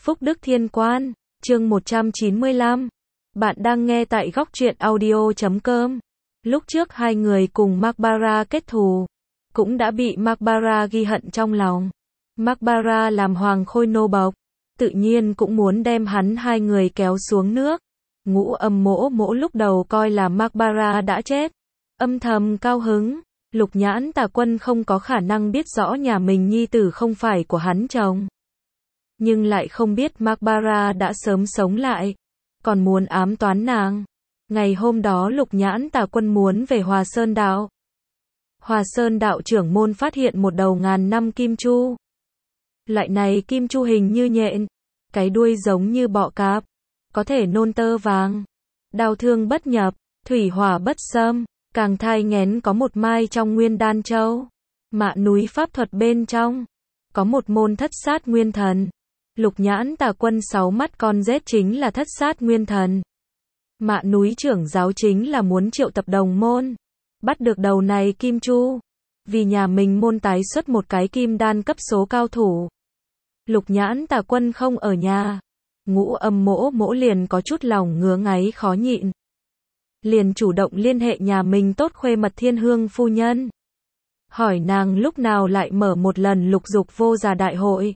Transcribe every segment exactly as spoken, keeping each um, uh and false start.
Phúc Đức Thiên Quan, chương một trăm chín mươi lăm. Bạn đang nghe tại góc truyện audio chấm com. Lúc trước hai người cùng Makbara kết thù, cũng đã bị Makbara ghi hận trong lòng. Makbara làm hoàng khôi nô bộc, tự nhiên cũng muốn đem hắn hai người kéo xuống nước. Ngũ Âm Mỗ Mỗ lúc đầu coi là Makbara đã chết, âm thầm cao hứng. Lục Nhãn Tà Quân không có khả năng biết rõ nhà mình nhi tử không phải của hắn chồng, nhưng lại không biết Makbara đã sớm sống lại, còn muốn ám toán nàng. Ngày hôm đó Lục Nhãn Tà Quân muốn về Hòa Sơn Đạo. Hòa Sơn Đạo trưởng môn phát hiện một đầu ngàn năm kim chu. Loại này kim chu hình như nhện, cái đuôi giống như bọ cạp, có thể nôn tơ vàng, đao thương bất nhập, thủy hỏa bất xâm, càng thai nghén có một mai trong Nguyên Đan Châu. Mạ núi pháp thuật bên trong có một môn thất sát nguyên thần. Lục Nhãn Tà Quân sáu mắt con rết chính là thất sát nguyên thần. Mạ núi trưởng giáo chính là muốn triệu tập đồng môn, bắt được đầu này kim chu, vì nhà mình môn tái xuất một cái kim đan cấp số cao thủ. Lục Nhãn Tà Quân không ở nhà, Ngũ Âm Mỗ Mỗ liền có chút lòng ngứa ngáy khó nhịn, liền chủ động liên hệ nhà mình tốt khuê mật Thiên Hương phu nhân, hỏi nàng lúc nào lại mở một lần lục dục vô già đại hội.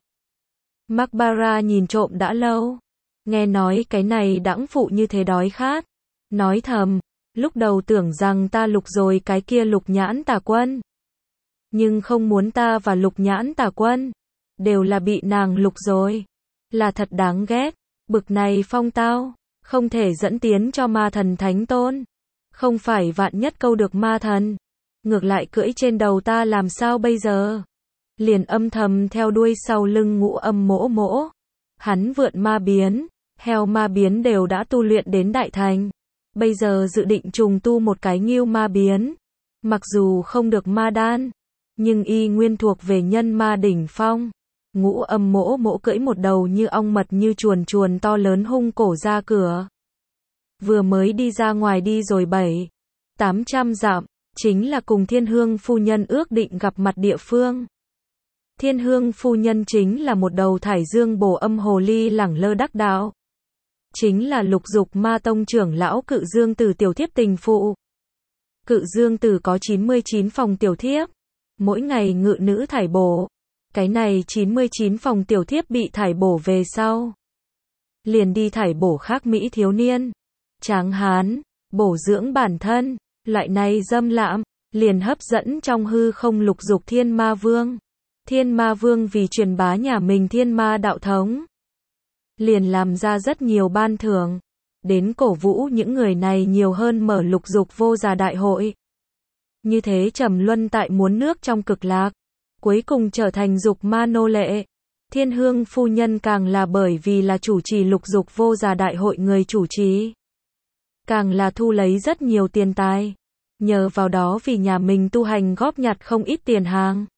Makbara nhìn trộm đã lâu, nghe nói cái này đãng phụ như thế đói khát, nói thầm, lúc đầu tưởng rằng ta lục rồi cái kia Lục Nhãn Tà Quân, nhưng không muốn ta và Lục Nhãn Tà Quân đều là bị nàng lục rồi, là thật đáng ghét. Bực này phong tao không thể dẫn tiến cho ma thần thánh tôn, không phải vạn nhất câu được ma thần, ngược lại cưỡi trên đầu ta làm sao bây giờ. Liền âm thầm theo đuôi sau lưng Ngũ Âm Mỗ Mỗ. Hắn vượn ma biến, heo ma biến đều đã tu luyện đến đại thành, bây giờ dự định trùng tu một cái ngưu ma biến. Mặc dù không được ma đan, nhưng y nguyên thuộc về nhân ma đỉnh phong. Ngũ Âm Mỗ Mỗ cưỡi một đầu như ong mật như chuồn chuồn to lớn hung cổ ra cửa. Vừa mới đi ra ngoài đi rồi bảy, tám trăm dặm, chính là cùng Thiên Hương phu nhân ước định gặp mặt địa phương. Thiên Hương phu nhân chính là một đầu thải dương bổ âm hồ ly lẳng lơ đắc đạo, chính là Lục Dục Ma Tông trưởng lão Cự Dương Tử tiểu thiếp tình phụ. Cự Dương Tử có chín mươi chín phòng tiểu thiếp, mỗi ngày ngự nữ thải bổ. Cái này chín mươi chín phòng tiểu thiếp bị thải bổ về sau, liền đi thải bổ khác mỹ thiếu niên, tráng hán, bổ dưỡng bản thân. Loại này dâm lạm, liền hấp dẫn trong hư không Lục Dục Thiên Ma Vương. Thiên Ma Vương vì truyền bá nhà mình thiên ma đạo thống, liền làm ra rất nhiều ban thưởng, đến cổ vũ những người này nhiều hơn mở lục dục vô già đại hội. Như thế trầm luân tại muốn nước trong cực lạc, cuối cùng trở thành dục ma nô lệ. Thiên Hương phu nhân càng là bởi vì là chủ trì lục dục vô già đại hội người chủ trì, càng là thu lấy rất nhiều tiền tài, nhờ vào đó vì nhà mình tu hành góp nhặt không ít tiền hàng.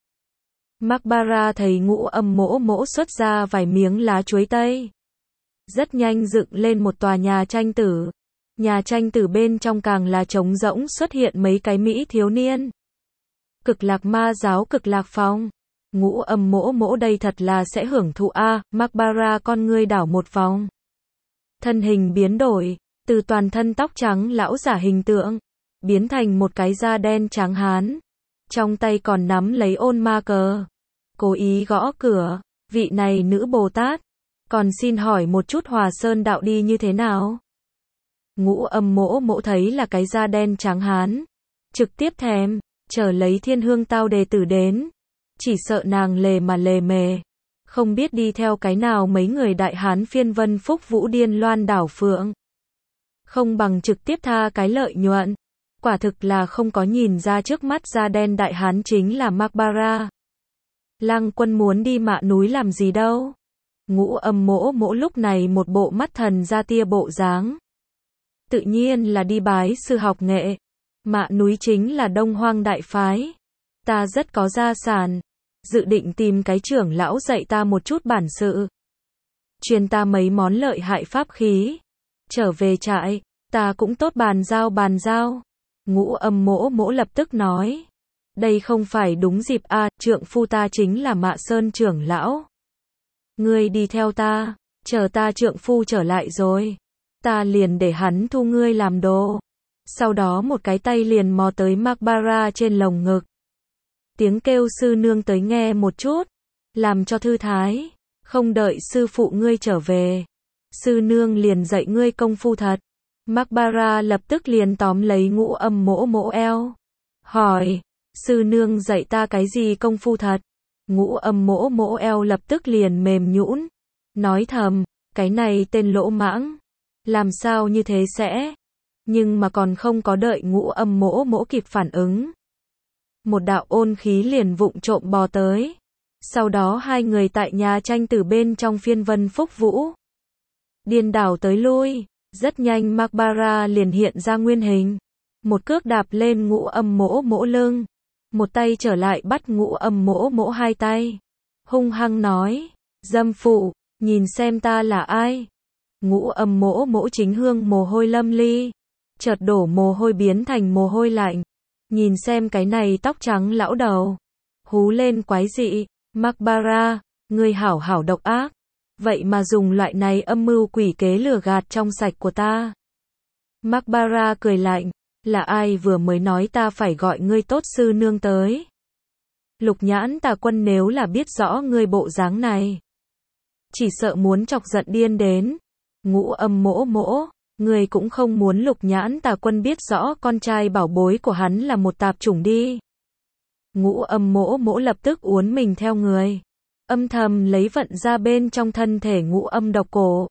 Makbara thấy Ngũ Âm Mỗ Mỗ xuất ra vài miếng lá chuối tây, rất nhanh dựng lên một tòa nhà tranh tử. Nhà tranh tử bên trong càng là trống rỗng xuất hiện mấy cái mỹ thiếu niên. Cực lạc ma giáo cực lạc phong. Ngũ Âm Mỗ Mỗ đây thật là sẽ hưởng thụ a. À, Makbara con ngươi đảo một vòng, thân hình biến đổi, từ toàn thân tóc trắng lão giả hình tượng, biến thành một cái da đen trắng hán, trong tay còn nắm lấy ôn ma cờ, cố ý gõ cửa. Vị này nữ Bồ Tát, còn xin hỏi một chút Hòa Sơn Đạo đi như thế nào? Ngũ Âm Mỗ Mỗ thấy là cái da đen trắng hán, trực tiếp thèm, chờ lấy Thiên Hương tao đề tử đến, chỉ sợ nàng lề mà lề mề, không biết đi theo cái nào mấy người đại hán phiên vân phúc vũ điên loan đảo phượng, không bằng trực tiếp tha cái lợi nhuận. Quả thực là không có nhìn ra trước mắt da đen đại hán chính là Makbara. Lăng Quân muốn đi Mạ núi làm gì đâu? Ngũ Âm Mỗ Mỗ lúc này một bộ mắt thần ra tia bộ dáng, tự nhiên là đi bái sư học nghệ. Mạ núi chính là Đông Hoang đại phái, ta rất có gia sản, dự định tìm cái trưởng lão dạy ta một chút bản sự, truyền ta mấy món lợi hại pháp khí, trở về trại, ta cũng tốt bàn giao bàn giao. Ngũ Âm Mỗ Mỗ lập tức nói, đây không phải đúng dịp a, à, trượng phu ta chính là Mạ Sơn trưởng lão. Ngươi đi theo ta, chờ ta trượng phu trở lại rồi, ta liền để hắn thu ngươi làm đồ. Sau đó một cái tay liền mò tới Makbara trên lồng ngực. Tiếng kêu sư nương tới nghe một chút, làm cho thư thái, không đợi sư phụ ngươi trở về. Sư nương liền dạy ngươi công phu thật. Makbara lập tức liền tóm lấy Ngũ Âm Mỗ Mỗ eo. Hỏi, sư nương dạy ta cái gì công phu thật? Ngũ Âm Mỗ Mỗ eo lập tức liền mềm nhũn, nói thầm, cái này tên lỗ mãng, làm sao như thế sẽ? Nhưng mà còn không có đợi Ngũ Âm Mỗ Mỗ kịp phản ứng. Một đạo ôn khí liền vụng trộm bò tới. Sau đó hai người tại nhà tranh từ bên trong phiên vân phúc vũ. Điên đảo tới lui, rất nhanh Makbara liền hiện ra nguyên hình. Một cước đạp lên Ngũ Âm Mỗ Mỗ lưng. Một tay trở lại bắt Ngũ Âm Mỗ Mỗ hai tay. Hung hăng nói, dâm phụ, nhìn xem ta là ai. Ngũ Âm Mỗ Mỗ chính hương mồ hôi lâm ly. Chợt đổ mồ hôi biến thành mồ hôi lạnh. Nhìn xem cái này tóc trắng lão đầu. Hú lên quái dị, Makbara, ngươi hảo hảo độc ác. Vậy mà dùng loại này âm mưu quỷ kế lừa gạt trong sạch của ta. Makbara cười lạnh, là ai vừa mới nói ta phải gọi ngươi tốt sư nương tới. Lục Nhãn Tà Quân nếu là biết rõ ngươi bộ dáng này, chỉ sợ muốn chọc giận điên đến. Ngũ Âm Mỗ Mỗ, ngươi cũng không muốn Lục Nhãn Tà Quân biết rõ con trai bảo bối của hắn là một tạp chủng đi. Ngũ Âm Mỗ Mỗ lập tức uốn mình theo người, âm thầm lấy vận ra bên trong thân thể ngũ âm độc cổ.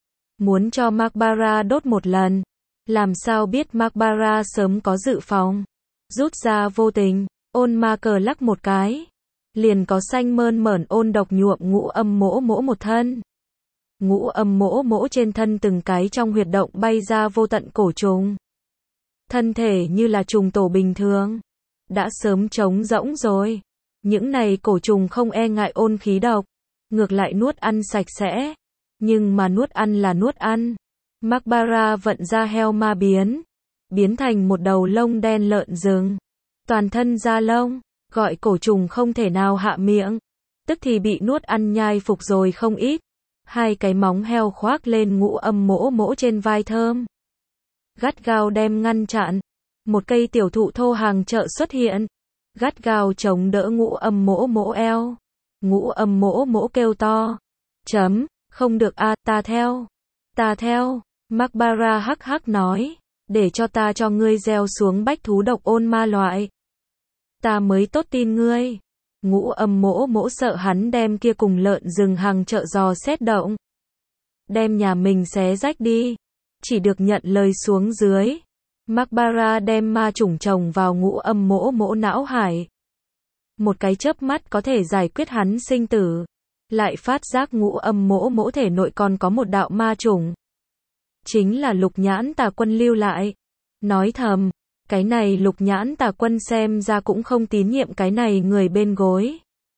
Muốn cho Makbara đốt một lần, làm sao biết Makbara sớm có dự phòng. Rút ra vô tình, ôn ma cờ lắc một cái, liền có xanh mơn mởn ôn độc nhuộm Ngũ Âm Mỗ Mỗ một thân. Ngũ Âm Mỗ Mỗ trên thân từng cái trong huyệt động bay ra vô tận cổ trùng. Thân thể như là trùng tổ bình thường, đã sớm trống rỗng rồi. Những này cổ trùng không e ngại ôn khí độc, ngược lại nuốt ăn sạch sẽ. Nhưng mà nuốt ăn là nuốt ăn. Makbara vận ra heo ma biến, biến thành một đầu lông đen lợn rừng, toàn thân da lông, gọi cổ trùng không thể nào hạ miệng, tức thì bị nuốt ăn nhai phục rồi không ít. Hai cái móng heo khoác lên Ngũ Âm Mỗ Mỗ trên vai thơm, gắt gao đem ngăn chặn. Một cây tiểu thụ thô hàng chợ xuất hiện, gắt gao chống đỡ Ngũ Âm Mỗ Mỗ eo. Ngũ Âm Mỗ Mỗ kêu to, chấm, không được a, à, ta theo, ta theo. Makbara hắc hắc nói, để cho ta cho ngươi gieo xuống bách thú độc ôn ma loại. Ta mới tốt tin ngươi. Ngũ Âm Mỗ Mỗ sợ hắn đem kia cùng lợn rừng hàng chợ dò xét động, đem nhà mình xé rách đi, chỉ được nhận lời xuống dưới. Makbara đem ma trùng trồng vào Ngũ Âm Mỗ Mỗ não hải. Một cái chớp mắt có thể giải quyết hắn sinh tử. Lại phát giác Ngũ Âm Mỗ Mỗ thể nội còn có một đạo ma trùng. Chính là Lục Nhãn Tà Quân lưu lại. Nói thầm, cái này Lục Nhãn Tà Quân xem ra cũng không tín nhiệm cái này người bên gối.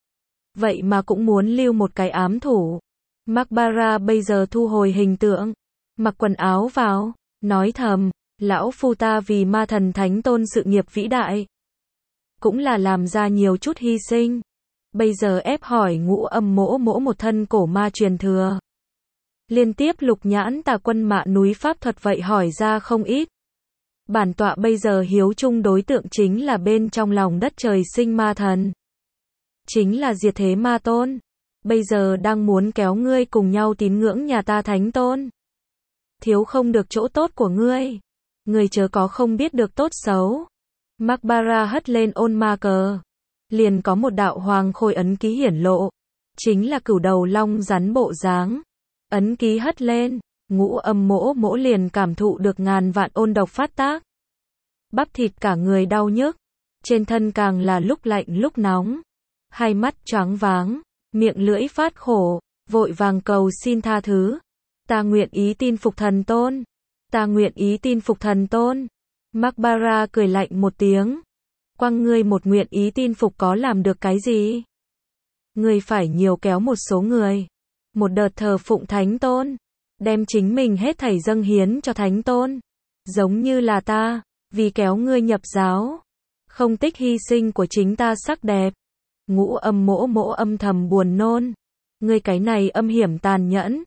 Vậy mà cũng muốn lưu một cái ám thủ. Makbara bây giờ thu hồi hình tượng, mặc quần áo vào, nói thầm, lão phu ta vì ma thần thánh tôn sự nghiệp vĩ đại, cũng là làm ra nhiều chút hy sinh. Bây giờ ép hỏi Ngũ Âm Mỗ Mỗ một thân cổ ma truyền thừa. Liên tiếp Lục Nhãn Tà Quân mạ núi pháp thuật vậy hỏi ra không ít. Bản tọa bây giờ hiếu chung đối tượng chính là bên trong lòng đất trời sinh ma thần, chính là diệt thế ma tôn. Bây giờ đang muốn kéo ngươi cùng nhau tín ngưỡng nhà ta thánh tôn, thiếu không được chỗ tốt của ngươi. Ngươi chớ có không biết được tốt xấu. Makbara hất lên ôn ma cờ, liền có một đạo hoàng khôi ấn ký hiển lộ, chính là cửu đầu long rắn bộ dáng. Ấn ký hất lên, Ngũ Âm Mỗ Mỗ liền cảm thụ được ngàn vạn ôn độc phát tác. Bắp thịt cả người đau nhức, trên thân càng là lúc lạnh lúc nóng, hai mắt choáng váng, miệng lưỡi phát khổ, vội vàng cầu xin tha thứ. Ta nguyện ý tin phục thần tôn, ta nguyện ý tin phục thần tôn. Makbara cười lạnh một tiếng, quăng ngươi một nguyện ý tin phục có làm được cái gì? Ngươi phải nhiều kéo một số người, một đợt thờ phụng thánh tôn, đem chính mình hết thảy dâng hiến cho thánh tôn, giống như là ta, vì kéo ngươi nhập giáo, không tích hy sinh của chính ta sắc đẹp. Ngũ Âm Mỗ Mỗ âm thầm buồn nôn, ngươi cái này âm hiểm tàn nhẫn,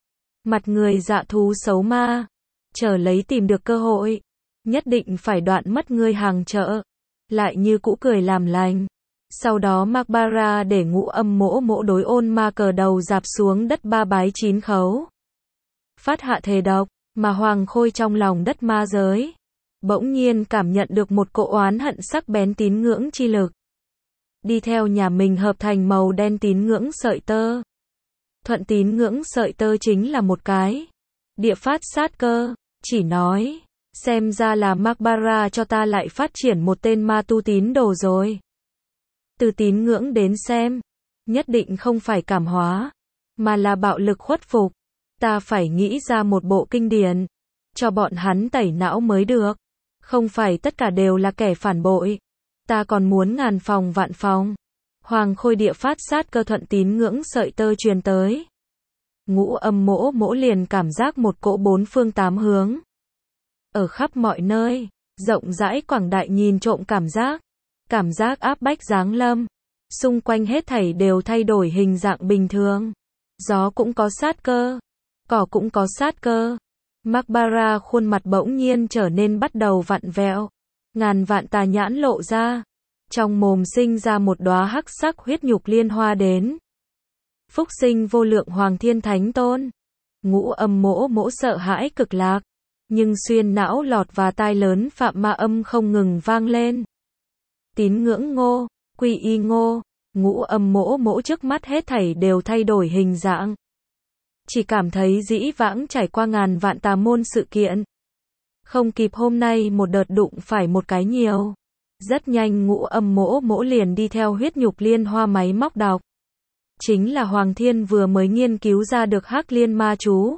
Mặt người dạ thú xấu ma, chờ lấy tìm được cơ hội, nhất định phải đoạn mất ngươi hàng chợ. Lại như cũ cười làm lành. Sau đó Makbara để Ngũ Âm Mỗ Mỗ đối ôn ma cờ đầu dạp xuống đất ba bái chín khấu. Phát hạ thề độc, mà Hoàng Khôi trong lòng đất ma giới. Bỗng nhiên cảm nhận được một cỗ oán hận sắc bén tín ngưỡng chi lực. Đi theo nhà mình hợp thành màu đen tín ngưỡng sợi tơ. Thuận tín ngưỡng sợi tơ chính là một cái địa phát sát cơ, chỉ nói, xem ra là Makbara cho ta lại phát triển một tên ma tu tín đồ rồi. Từ tín ngưỡng đến xem, nhất định không phải cảm hóa, mà là bạo lực khuất phục. Ta phải nghĩ ra một bộ kinh điển, cho bọn hắn tẩy não mới được. Không phải tất cả đều là kẻ phản bội. Ta còn muốn ngàn phòng vạn phòng. Hoàng Khôi địa phát sát cơ thuận tín ngưỡng sợi tơ truyền tới. Ngũ Âm Mỗ Mỗ liền cảm giác một cỗ bốn phương tám hướng. Ở khắp mọi nơi, rộng rãi quảng đại nhìn trộm cảm giác. Cảm giác áp bách giáng lâm. Xung quanh hết thảy đều thay đổi hình dạng bình thường. Gió cũng có sát cơ. Cỏ cũng có sát cơ. Makbara khuôn mặt bỗng nhiên trở nên bắt đầu vặn vẹo. Ngàn vạn tà nhãn lộ ra. Trong mồm sinh ra một đóa hắc sắc huyết nhục liên hoa đến. Phúc sinh vô lượng Hoàng Thiên Thánh Tôn. Ngũ Âm Mỗ Mỗ sợ hãi cực lạc. Nhưng xuyên não lọt và tai lớn phạm ma âm không ngừng vang lên. Tín ngưỡng ngô, quy y ngô, Ngũ Âm Mỗ Mỗ trước mắt hết thảy đều thay đổi hình dạng. Chỉ cảm thấy dĩ vãng trải qua ngàn vạn tà môn sự kiện. Không kịp hôm nay một đợt đụng phải một cái nhiều. Rất nhanh Ngũ Âm Mỗ Mỗ liền đi theo huyết nhục liên hoa máy móc đọc. Chính là Hoàng Thiên vừa mới nghiên cứu ra được Hắc Liên Ma Chú.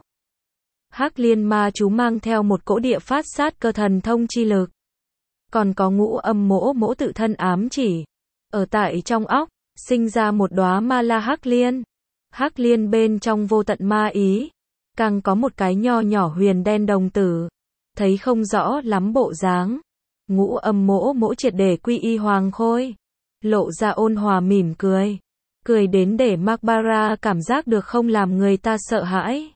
Hắc Liên Ma Chú mang theo một cỗ địa phát sát cơ thần thông chi lực. Còn có Ngũ Âm Mỗ Mỗ tự thân ám chỉ. Ở tại trong óc, sinh ra một đóa ma la Hắc Liên. Hắc Liên bên trong vô tận ma ý. Càng có một cái nho nhỏ huyền đen đồng tử. Thấy không rõ lắm bộ dáng. Ngũ Âm Mỗ Mỗ triệt để quy y Hoàng Khôi. Lộ ra ôn hòa mỉm cười. Cười đến để Makbara cảm giác được không làm người ta sợ hãi.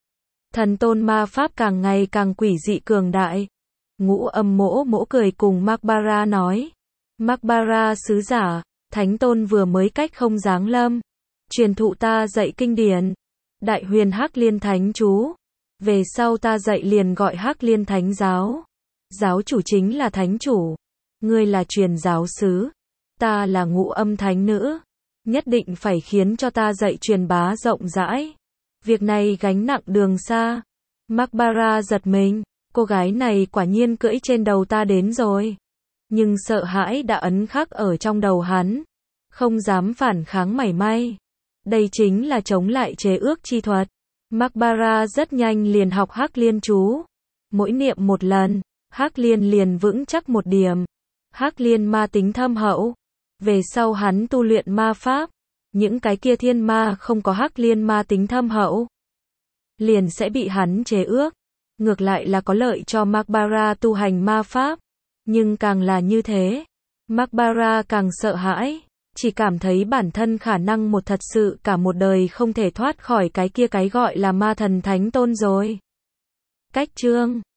Thần tôn ma pháp càng ngày càng quỷ dị cường đại. Ngũ Âm Mỗ Mỗ cười cùng Makbara nói. Makbara sứ giả, Thánh Tôn vừa mới cách không giáng lâm. Truyền thụ ta dạy kinh điển. Đại huyền Hắc Liên Thánh Chú. Về sau ta dạy liền gọi Hắc Liên Thánh Giáo. Giáo chủ chính là thánh chủ. Ngươi là truyền giáo sứ. Ta là Ngũ Âm Thánh Nữ. Nhất định phải khiến cho ta dạy truyền bá rộng rãi. Việc này gánh nặng đường xa. Makbara giật mình. Cô gái này quả nhiên cưỡi trên đầu ta đến rồi. Nhưng sợ hãi đã ấn khắc ở trong đầu hắn. Không dám phản kháng mảy may. Đây chính là chống lại chế ước chi thuật. Makbara rất nhanh liền học Hắc Liên Chú. Mỗi niệm một lần, Hắc Liên liền vững chắc một điểm. Hắc Liên ma tính thâm hậu. Về sau hắn tu luyện ma pháp. Những cái kia thiên ma không có Hắc Liên ma tính thâm hậu. Liền sẽ bị hắn chế ước. Ngược lại là có lợi cho Makbara tu hành ma pháp. Nhưng càng là như thế, Makbara càng sợ hãi. Chỉ cảm thấy bản thân khả năng một thật sự cả một đời không thể thoát khỏi cái kia cái gọi là ma thần Thánh Tôn rồi. Cách chương